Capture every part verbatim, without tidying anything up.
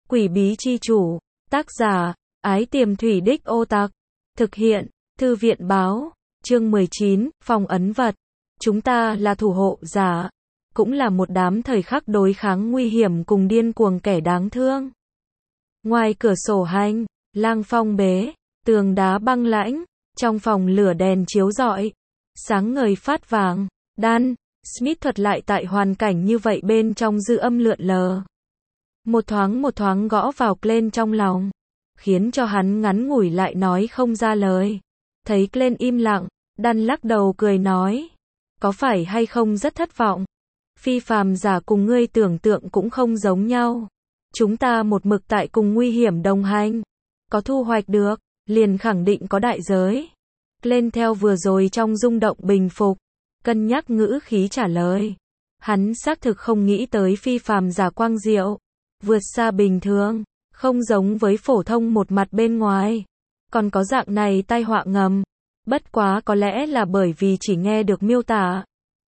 Quỷ bí chi chủ, tác giả, Ái Tiềm Thủy Đích Ô Tặc, thực hiện, Thư viện báo, chương mười chín, phong ấn vật. Chúng ta là thủ hộ giả, cũng là một đám thời khắc đối kháng nguy hiểm cùng điên cuồng kẻ đáng thương. Ngoài cửa sổ hành, lang phong bế, tường đá băng lãnh, trong phòng lửa đèn chiếu rọi, sáng ngời phát vàng. Dan Smith thuật lại tại hoàn cảnh như vậy bên trong dư âm lượn lờ. Một thoáng một thoáng gõ vào Glenn trong lòng, khiến cho hắn ngắn ngủi lại nói không ra lời. Thấy Glenn im lặng, Dan lắc đầu cười nói, có phải hay không rất thất vọng? Phi phàm giả cùng ngươi tưởng tượng cũng không giống nhau. Chúng ta một mực tại cùng nguy hiểm đồng hành. Có thu hoạch được, liền khẳng định có đại giới. Glenn theo vừa rồi trong rung động bình phục, cân nhắc ngữ khí trả lời. Hắn xác thực không nghĩ tới phi phàm giả quang diệu, vượt xa bình thường, không giống với phổ thông một mặt bên ngoài. Còn có dạng này tai họa ngầm. Bất quá có lẽ là bởi vì chỉ nghe được miêu tả,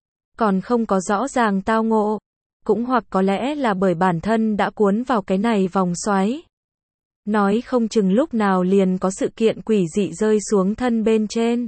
còn không có rõ ràng tao ngộ. Cũng hoặc có lẽ là bởi bản thân đã cuốn vào cái này vòng xoáy. Nói không chừng lúc nào liền có sự kiện quỷ dị rơi xuống thân bên trên.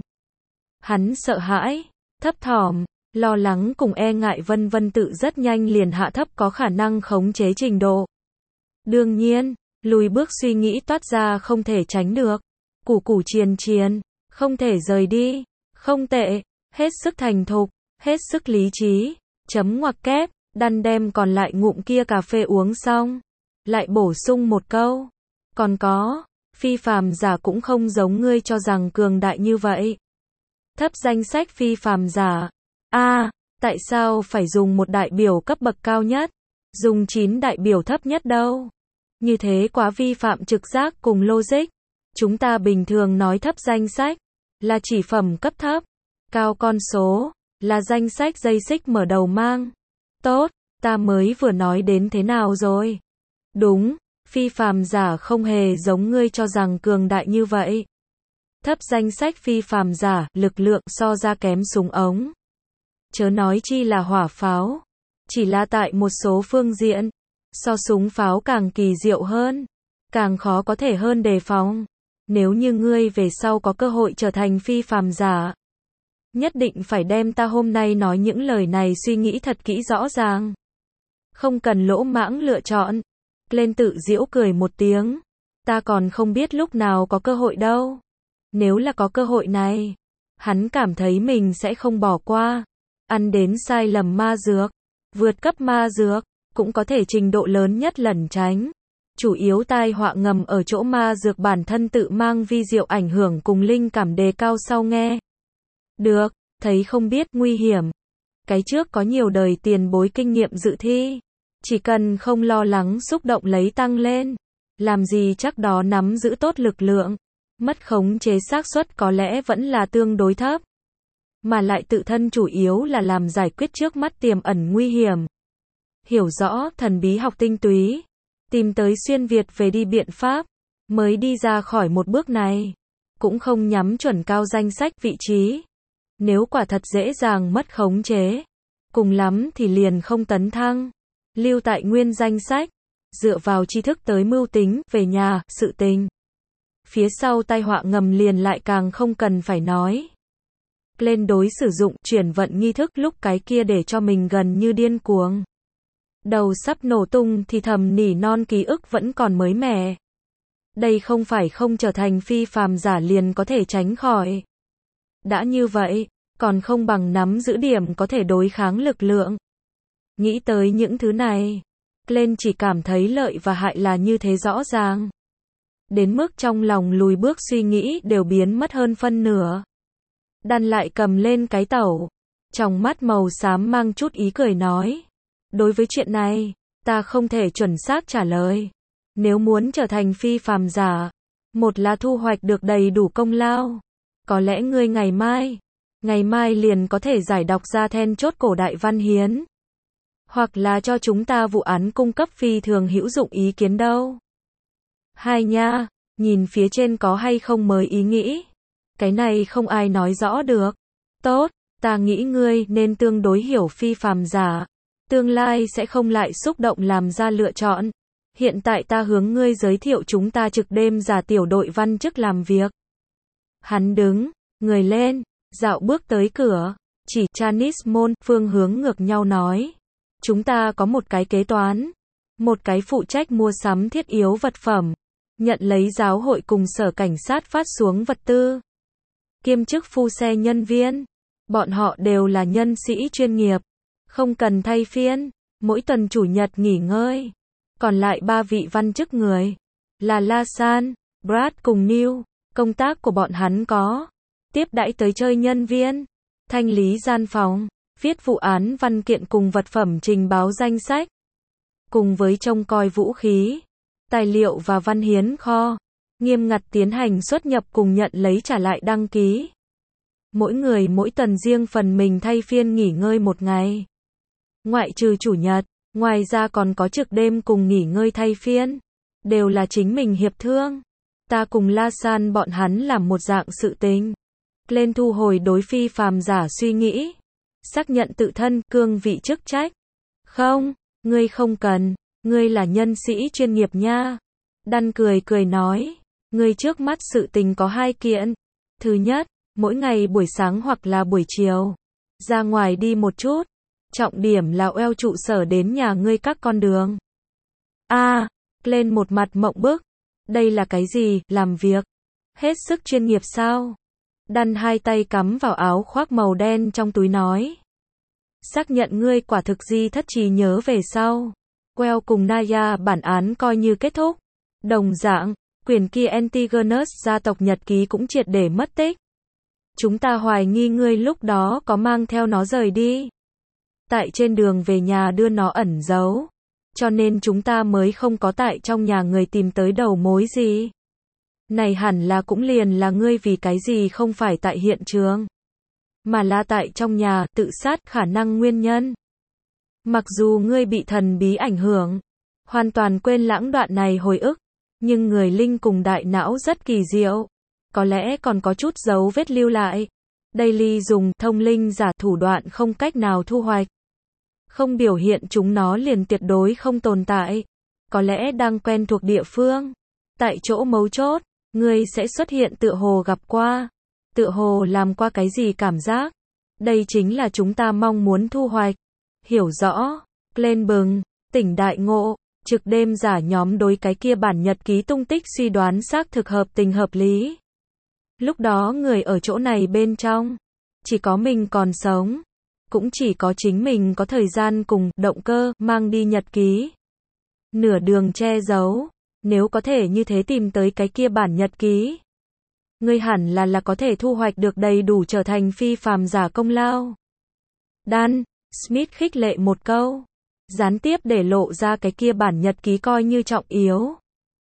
Hắn sợ hãi, thấp thỏm, lo lắng cùng e ngại vân vân tự rất nhanh liền hạ thấp có khả năng khống chế trình độ. Đương nhiên, lùi bước suy nghĩ toát ra không thể tránh được. Củ củ chiền chiền, không thể rời đi, không tệ, hết sức thành thục, hết sức lý trí, chấm ngoặc kép. Dan đem còn lại ngụm kia cà phê uống xong, lại bổ sung một câu. Còn có, phi phàm giả cũng không giống ngươi cho rằng cường đại như vậy. Thấp danh sách phi phàm giả. A, à, tại sao phải dùng một đại biểu cấp bậc cao nhất? Dùng chín đại biểu thấp nhất đâu? Như thế quá vi phạm trực giác cùng logic. Chúng ta bình thường nói thấp danh sách, là chỉ phẩm cấp thấp. Cao con số, là danh sách dây xích mở đầu mang. Tốt, ta mới vừa nói đến thế nào rồi? Đúng, phi phàm giả không hề giống ngươi cho rằng cường đại như vậy. Thấp danh sách phi phàm giả, lực lượng so ra kém súng ống. Chớ nói chi là hỏa pháo. Chỉ là tại một số phương diện, so súng pháo càng kỳ diệu hơn, càng khó có thể hơn đề phòng. Nếu như ngươi về sau có cơ hội trở thành phi phàm giả, nhất định phải đem ta hôm nay nói những lời này suy nghĩ thật kỹ rõ ràng. Không cần lỗ mãng lựa chọn. Lên tự giễu cười một tiếng. Ta còn không biết lúc nào có cơ hội đâu. Nếu là có cơ hội này, hắn cảm thấy mình sẽ không bỏ qua. Ăn đến sai lầm ma dược, vượt cấp ma dược, cũng có thể trình độ lớn nhất lẩn tránh. Chủ yếu tai họa ngầm ở chỗ ma dược bản thân tự mang vi diệu ảnh hưởng cùng linh cảm đề cao sau nghe. Được, thấy không biết nguy hiểm. Cái trước có nhiều đời tiền bối kinh nghiệm dự thi. Chỉ cần không lo lắng xúc động lấy tăng lên. Làm gì chắc đó nắm giữ tốt lực lượng. Mất khống chế xác suất có lẽ vẫn là tương đối thấp. Mà lại tự thân chủ yếu là làm giải quyết trước mắt tiềm ẩn nguy hiểm. Hiểu rõ thần bí học tinh túy. Tìm tới xuyên Việt về đi biện pháp. Mới đi ra khỏi một bước này. Cũng không nhắm chuẩn cao danh sách vị trí. Nếu quả thật dễ dàng mất khống chế, cùng lắm thì liền không tấn thăng, lưu tại nguyên danh sách, dựa vào tri thức tới mưu tính, về nhà, sự tình. Phía sau tai họa ngầm liền lại càng không cần phải nói. Lên đối sử dụng chuyển vận nghi thức lúc cái kia để cho mình gần như điên cuồng. Đầu sắp nổ tung thì thầm nỉ non ký ức vẫn còn mới mẻ. Đây không phải không trở thành phi phàm giả liền có thể tránh khỏi. Đã như vậy, còn không bằng nắm giữ điểm có thể đối kháng lực lượng. Nghĩ tới những thứ này, Glenn chỉ cảm thấy lợi và hại là như thế rõ ràng. Đến mức trong lòng lùi bước suy nghĩ đều biến mất hơn phân nửa. Dan lại cầm lên cái tẩu, trong mắt màu xám mang chút ý cười nói. Đối với chuyện này, ta không thể chuẩn xác trả lời. Nếu muốn trở thành phi phàm giả, một là thu hoạch được đầy đủ công lao. Có lẽ ngươi ngày mai, ngày mai liền có thể giải đọc ra then chốt cổ đại văn hiến. Hoặc là cho chúng ta vụ án cung cấp phi thường hữu dụng ý kiến đâu. Hai nha, nhìn phía trên có hay không mới ý nghĩ. Cái này không ai nói rõ được. Tốt, ta nghĩ ngươi nên tương đối hiểu phi phàm giả. Tương lai sẽ không lại xúc động làm ra lựa chọn. Hiện tại ta hướng ngươi giới thiệu chúng ta trực đêm giả tiểu đội văn chức làm việc. Hắn đứng, người lên, dạo bước tới cửa, chỉ Chinese môn, phương hướng ngược nhau nói. Chúng ta có một cái kế toán, một cái phụ trách mua sắm thiết yếu vật phẩm, nhận lấy giáo hội cùng sở cảnh sát phát xuống vật tư, kiêm chức phu xe nhân viên. Bọn họ đều là nhân sĩ chuyên nghiệp, không cần thay phiên, mỗi tuần chủ nhật nghỉ ngơi. Còn lại ba vị văn chức người, là La San, Brad cùng Neil, công tác của bọn hắn có tiếp đãi tới chơi nhân viên, thanh lý gian phòng, viết vụ án văn kiện cùng vật phẩm trình báo danh sách, cùng với trông coi vũ khí, tài liệu và văn hiến kho, nghiêm ngặt tiến hành xuất nhập cùng nhận lấy trả lại đăng ký. Mỗi người mỗi tuần riêng phần mình thay phiên nghỉ ngơi một ngày. Ngoại trừ chủ nhật, ngoài ra còn có trực đêm cùng nghỉ ngơi thay phiên, đều là chính mình hiệp thương. Ta cùng La San bọn hắn làm một dạng sự tình. Lên thu hồi đối phi phàm giả suy nghĩ, xác nhận tự thân, cương vị chức trách. Không, ngươi không cần, ngươi là nhân sĩ chuyên nghiệp nha. Đan cười cười nói, ngươi trước mắt sự tình có hai kiện. Thứ nhất, mỗi ngày buổi sáng hoặc là buổi chiều, ra ngoài đi một chút. Trọng điểm là eo trụ sở đến nhà ngươi các con đường. A, à, lên một mặt mộng bức. Đây là cái gì, làm việc? Hết sức chuyên nghiệp sao? Đan hai tay cắm vào áo khoác màu đen trong túi nói. Xác nhận ngươi quả thực di thất trí nhớ về sau. Quell cùng Naya bản án coi như kết thúc. Đồng dạng, quyển kia Antigonus gia tộc nhật ký cũng triệt để mất tích. Chúng ta hoài nghi ngươi lúc đó có mang theo nó rời đi. Tại trên đường về nhà đưa nó ẩn giấu. Cho nên chúng ta mới không có tại trong nhà người tìm tới đầu mối gì. Này hẳn là cũng liền là ngươi vì cái gì không phải tại hiện trường, mà là tại trong nhà, tự sát khả năng nguyên nhân. Mặc dù ngươi bị thần bí ảnh hưởng, hoàn toàn quên lãng đoạn này hồi ức, nhưng người linh cùng đại não rất kỳ diệu. Có lẽ còn có chút dấu vết lưu lại. Daily dùng thông linh giả thủ đoạn không cách nào thu hoạch. Không biểu hiện chúng nó liền tuyệt đối không tồn tại. Có lẽ đang quen thuộc địa phương. Tại chỗ mấu chốt, ngươi sẽ xuất hiện tựa hồ gặp qua. Tựa hồ làm qua cái gì cảm giác. Đây chính là chúng ta mong muốn thu hoạch. Hiểu rõ, lên bừng, tỉnh đại ngộ, trực đêm giả nhóm đối cái kia bản nhật ký tung tích suy đoán xác thực hợp tình hợp lý. Lúc đó người ở chỗ này bên trong, chỉ có mình còn sống. Cũng chỉ có chính mình có thời gian cùng động cơ mang đi nhật ký. Nửa đường che giấu, nếu có thể như thế tìm tới cái kia bản nhật ký. Ngươi hẳn là là có thể thu hoạch được đầy đủ trở thành phi phàm giả công lao. Dan, Smith khích lệ một câu. Gián tiếp để lộ ra cái kia bản nhật ký coi như trọng yếu.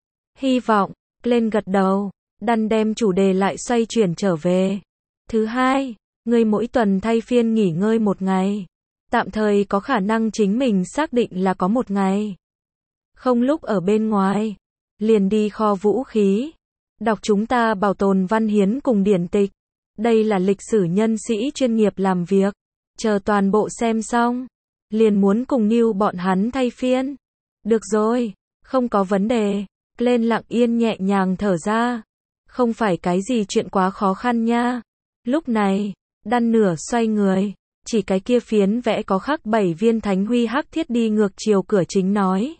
Hy vọng, lên gật đầu, Dan đem chủ đề lại xoay chuyển trở về. Thứ hai, ngươi mỗi tuần thay phiên nghỉ ngơi một ngày. Tạm thời có khả năng chính mình xác định là có một ngày. Không lúc ở bên ngoài. Liền đi kho vũ khí. Đọc chúng ta bảo tồn văn hiến cùng điển tịch. Đây là lịch sử nhân sĩ chuyên nghiệp làm việc. Chờ toàn bộ xem xong. Liền muốn cùng Neil bọn hắn thay phiên. Được rồi, không có vấn đề. Lên lặng yên nhẹ nhàng thở ra. Không phải cái gì chuyện quá khó khăn nha. Lúc này, Dan nửa xoay người, chỉ cái kia phiến vẽ có khắc bảy viên thánh huy hắc thiết đi ngược chiều cửa chính nói.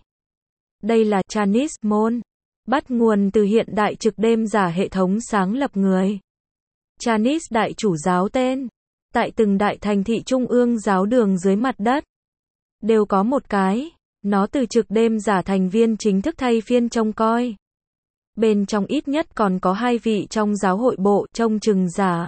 Đây là Chinese môn, bắt nguồn từ hiện đại trực đêm giả hệ thống sáng lập người. Chinese đại chủ giáo tên, tại từng đại thành thị trung ương giáo đường dưới mặt đất, đều có một cái, nó từ trực đêm giả thành viên chính thức thay phiên trông coi. Bên trong ít nhất còn có hai vị trong giáo hội bộ trông chừng giả.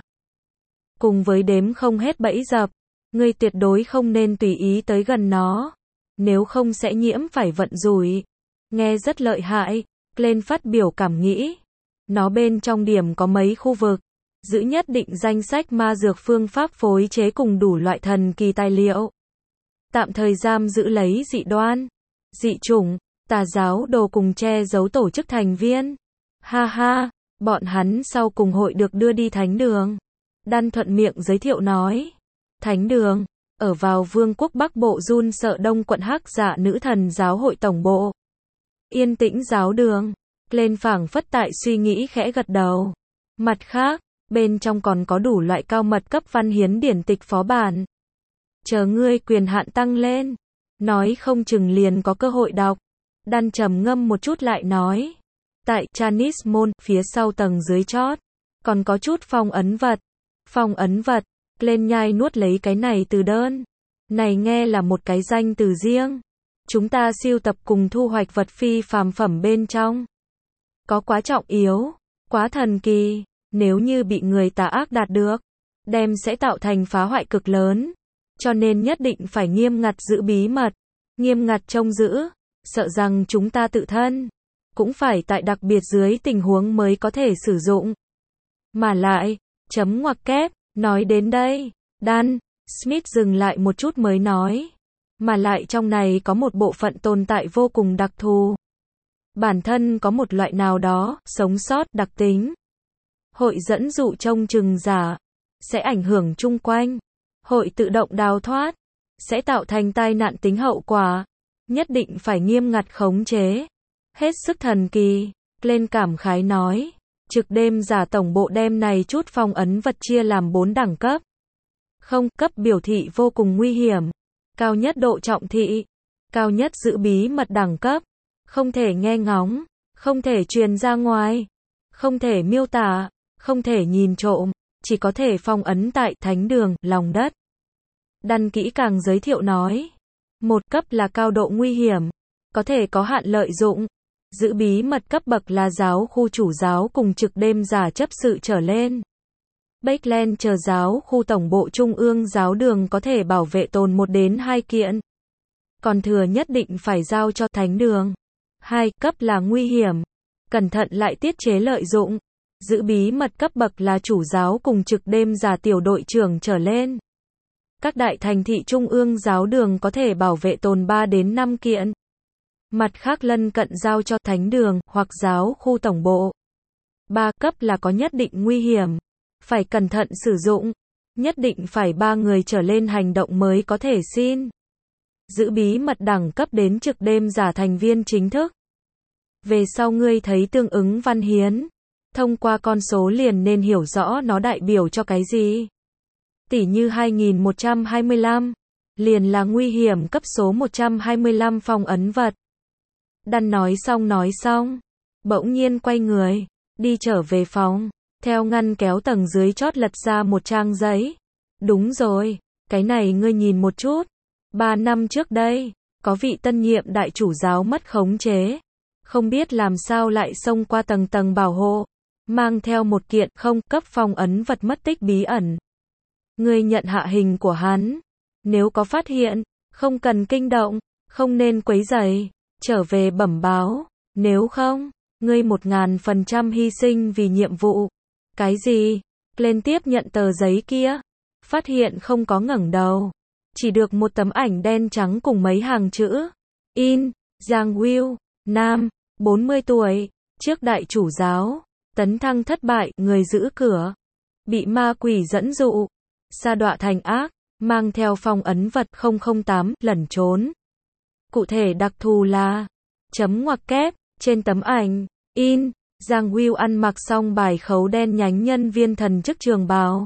Cùng với đếm không hết bẫy dập, ngươi tuyệt đối không nên tùy ý tới gần nó, nếu không sẽ nhiễm phải vận rủi. Nghe rất lợi hại, lên phát biểu cảm nghĩ. Nó bên trong điểm có mấy khu vực, giữ nhất định danh sách ma dược phương pháp phối chế cùng đủ loại thần kỳ tài liệu. Tạm thời giam giữ lấy dị đoan, dị chủng, tà giáo đồ cùng che giấu tổ chức thành viên. Ha ha, bọn hắn sau cùng hội được đưa đi thánh đường. Dan thuận miệng giới thiệu nói. Thánh đường, ở vào vương quốc Bắc Bộ run sợ đông quận hắc dạ nữ thần giáo hội tổng bộ. Yên tĩnh giáo đường. Lên phảng phất tại suy nghĩ khẽ gật đầu. Mặt khác, bên trong còn có đủ loại cao mật cấp văn hiến điển tịch phó bản. Chờ ngươi quyền hạn tăng lên, nói không chừng liền có cơ hội đọc. Đan trầm ngâm một chút lại nói. Tại Chanis Môn, phía sau tầng dưới chót, còn có chút phong ấn vật. Phong ấn vật, lên nhai nuốt lấy cái này từ đơn. Này nghe là một cái danh từ riêng. Chúng ta siêu tập cùng thu hoạch vật phi phàm phẩm bên trong. Có quá trọng yếu, quá thần kỳ, nếu như bị người tà ác đạt được, đem sẽ tạo thành phá hoại cực lớn. Cho nên nhất định phải nghiêm ngặt giữ bí mật, nghiêm ngặt trông giữ, sợ rằng chúng ta tự thân cũng phải tại đặc biệt dưới tình huống mới có thể sử dụng. Mà lại, chấm ngoặc kép, nói đến đây, Dan Smith dừng lại một chút mới nói. Mà lại trong này có một bộ phận tồn tại vô cùng đặc thù. Bản thân có một loại nào đó, sống sót, đặc tính. Hội dẫn dụ trông chừng giả, sẽ ảnh hưởng chung quanh. Hội tự động đào thoát, sẽ tạo thành tai nạn tính hậu quả. Nhất định phải nghiêm ngặt khống chế. Hết sức thần kỳ, lên cảm khái nói. Trực đêm giả tổng bộ đem này chút phong ấn vật chia làm bốn đẳng cấp. Không, cấp biểu thị vô cùng nguy hiểm. Cao nhất độ trọng thị. Cao nhất giữ bí mật đẳng cấp. Không thể nghe ngóng. Không thể truyền ra ngoài. Không thể miêu tả. Không thể nhìn trộm. Chỉ có thể phong ấn tại thánh đường, lòng đất. Đan kỹ càng giới thiệu nói. Một cấp là cao độ nguy hiểm. Có thể có hạn lợi dụng. Giữ bí mật cấp bậc là giáo khu chủ giáo cùng trực đêm giả chấp sự trở lên. Bakeland chờ giáo khu tổng bộ trung ương giáo đường có thể bảo vệ tồn một đến hai kiện. Còn thừa nhất định phải giao cho thánh đường. Hai cấp là nguy hiểm. Cẩn thận lại tiết chế lợi dụng. Giữ bí mật cấp bậc là chủ giáo cùng trực đêm giả tiểu đội trưởng trở lên. Các đại thành thị trung ương giáo đường có thể bảo vệ tồn ba đến năm kiện. Mặt khác lân cận giao cho thánh đường hoặc giáo khu tổng bộ. Ba cấp là có nhất định nguy hiểm. Phải cẩn thận sử dụng. Nhất định phải ba người trở lên hành động mới có thể xin. Giữ bí mật đẳng cấp đến trực đêm giả thành viên chính thức. Về sau ngươi thấy tương ứng văn hiến. Thông qua con số liền nên hiểu rõ nó đại biểu cho cái gì. Tỷ như hai nghìn một trăm hai mươi lăm. Liền là nguy hiểm cấp số một trăm hai mươi lăm phong ấn vật. Đan nói xong nói xong. Bỗng nhiên quay người. Đi trở về phòng. Theo ngăn kéo tầng dưới chót lật ra một trang giấy. Đúng rồi. Cái này ngươi nhìn một chút. Ba năm trước đây. Có vị tân nhiệm đại chủ giáo mất khống chế. Không biết làm sao lại xông qua tầng tầng bảo hộ. Mang theo một kiện không cấp phong ấn vật mất tích bí ẩn. Ngươi nhận hạ hình của hắn. Nếu có phát hiện, không cần kinh động, không nên quấy rầy, trở về bẩm báo. Nếu không, ngươi một ngàn phần trăm hy sinh vì nhiệm vụ. Cái gì? Lên tiếp nhận tờ giấy kia. Phát hiện không có ngẩng đầu. Chỉ được một tấm ảnh đen trắng cùng mấy hàng chữ. In, Giang Will, nam, bốn mươi tuổi, trước đại chủ giáo. Tấn thăng thất bại, người giữ cửa. Bị ma quỷ dẫn dụ. Sa đọa thành ác. Mang theo phong ấn vật không không tám, lẩn trốn. Cụ thể đặc thù là. Chấm ngoặc kép, trên tấm ảnh. In, Giang Will ăn mặc xong bài khấu đen nhánh nhân viên thần chức trường bào.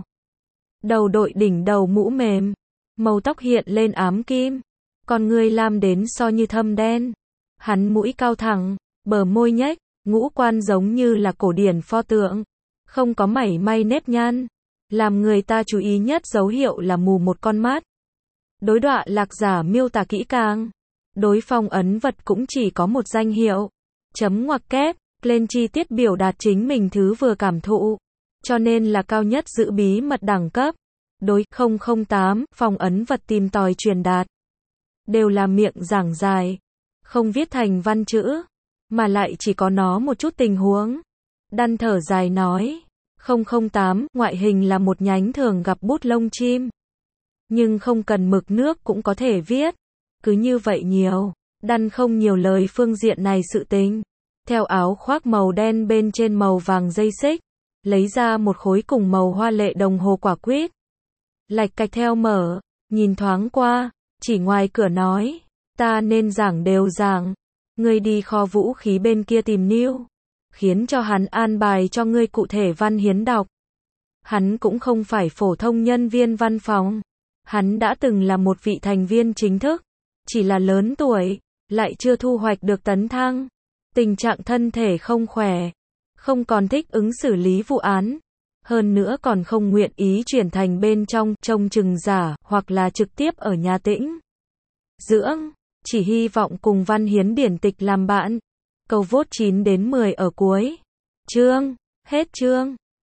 Đầu đội đỉnh đầu mũ mềm. Màu tóc hiện lên ám kim. Con người lam đến so như thâm đen. Hắn mũi cao thẳng, bờ môi nhếch, ngũ quan giống như là cổ điển pho tượng. Không có mảy may nếp nhăn. Làm người ta chú ý nhất dấu hiệu là mù một con mắt. Đối đọa lạc giả miêu tả kỹ càng. Đối phong ấn vật cũng chỉ có một danh hiệu. Chấm ngoặc kép, lên chi tiết biểu đạt chính mình thứ vừa cảm thụ. Cho nên là cao nhất giữ bí mật đẳng cấp. Đối không không tám, phong ấn vật tìm tòi truyền đạt. Đều là miệng giảng dài. Không viết thành văn chữ. Mà lại chỉ có nó một chút tình huống. Đan thở dài nói. không không tám, ngoại hình là một nhánh thường gặp bút lông chim. Nhưng không cần mực nước cũng có thể viết. Cứ như vậy nhiều. Đan không nhiều lời phương diện này sự tình. Theo áo khoác màu đen bên trên màu vàng dây xích. Lấy ra một khối cùng màu hoa lệ đồng hồ quả quýt. Lạch cạch theo mở. Nhìn thoáng qua. Chỉ ngoài cửa nói. Ta nên giảng đều giảng. Ngươi đi kho vũ khí bên kia tìm Niu, khiến cho hắn an bài cho ngươi cụ thể văn hiến đọc. Hắn cũng không phải phổ thông nhân viên văn phòng. Hắn đã từng là một vị thành viên chính thức, chỉ là lớn tuổi, lại chưa thu hoạch được tấn thăng. Tình trạng thân thể không khỏe, không còn thích ứng xử lý vụ án. Hơn nữa còn không nguyện ý chuyển thành bên trong trông chừng giả hoặc là trực tiếp ở nhà tĩnh dưỡng, chỉ hy vọng cùng văn hiến điển tịch làm bạn. Câu vote chín đến mười ở cuối chương, hết chương.